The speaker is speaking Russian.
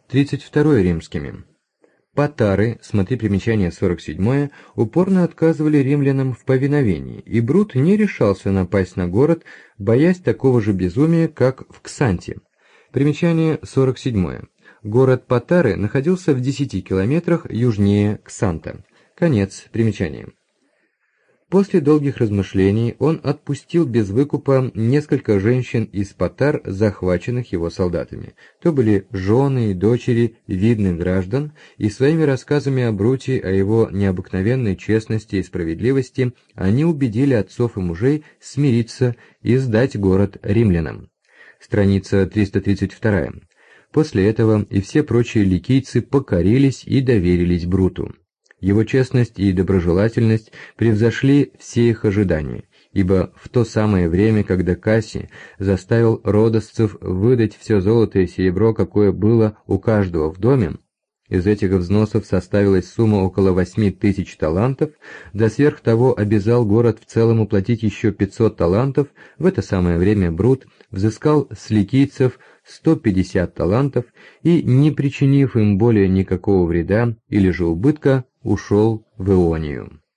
32 римскими. Патары, смотри примечание 47, упорно отказывали римлянам в повиновении, и Брут не решался напасть на город, боясь такого же безумия, как в Ксанте. Примечание 47. Город Патары находился в 10 километрах южнее Ксанта. Конец примечания. После долгих размышлений он отпустил без выкупа несколько женщин из Патар, захваченных его солдатами. То были жены и дочери видных граждан, и своими рассказами о Бруте, о его необыкновенной честности и справедливости, они убедили отцов и мужей смириться и сдать город римлянам. Страница 332. После этого и все прочие ликийцы покорились и доверились Бруту. Его честность и доброжелательность превзошли все их ожидания, ибо в то самое время, когда Кассий заставил родосцев выдать все золото и серебро, какое было у каждого в доме, из этих взносов составилась сумма около 8000 талантов, да сверх того обязал город в целом уплатить еще 500 талантов, в это самое время Брут взыскал с ликийцев 150 талантов и, не причинив им более никакого вреда или же убытка, ушел в Ионию.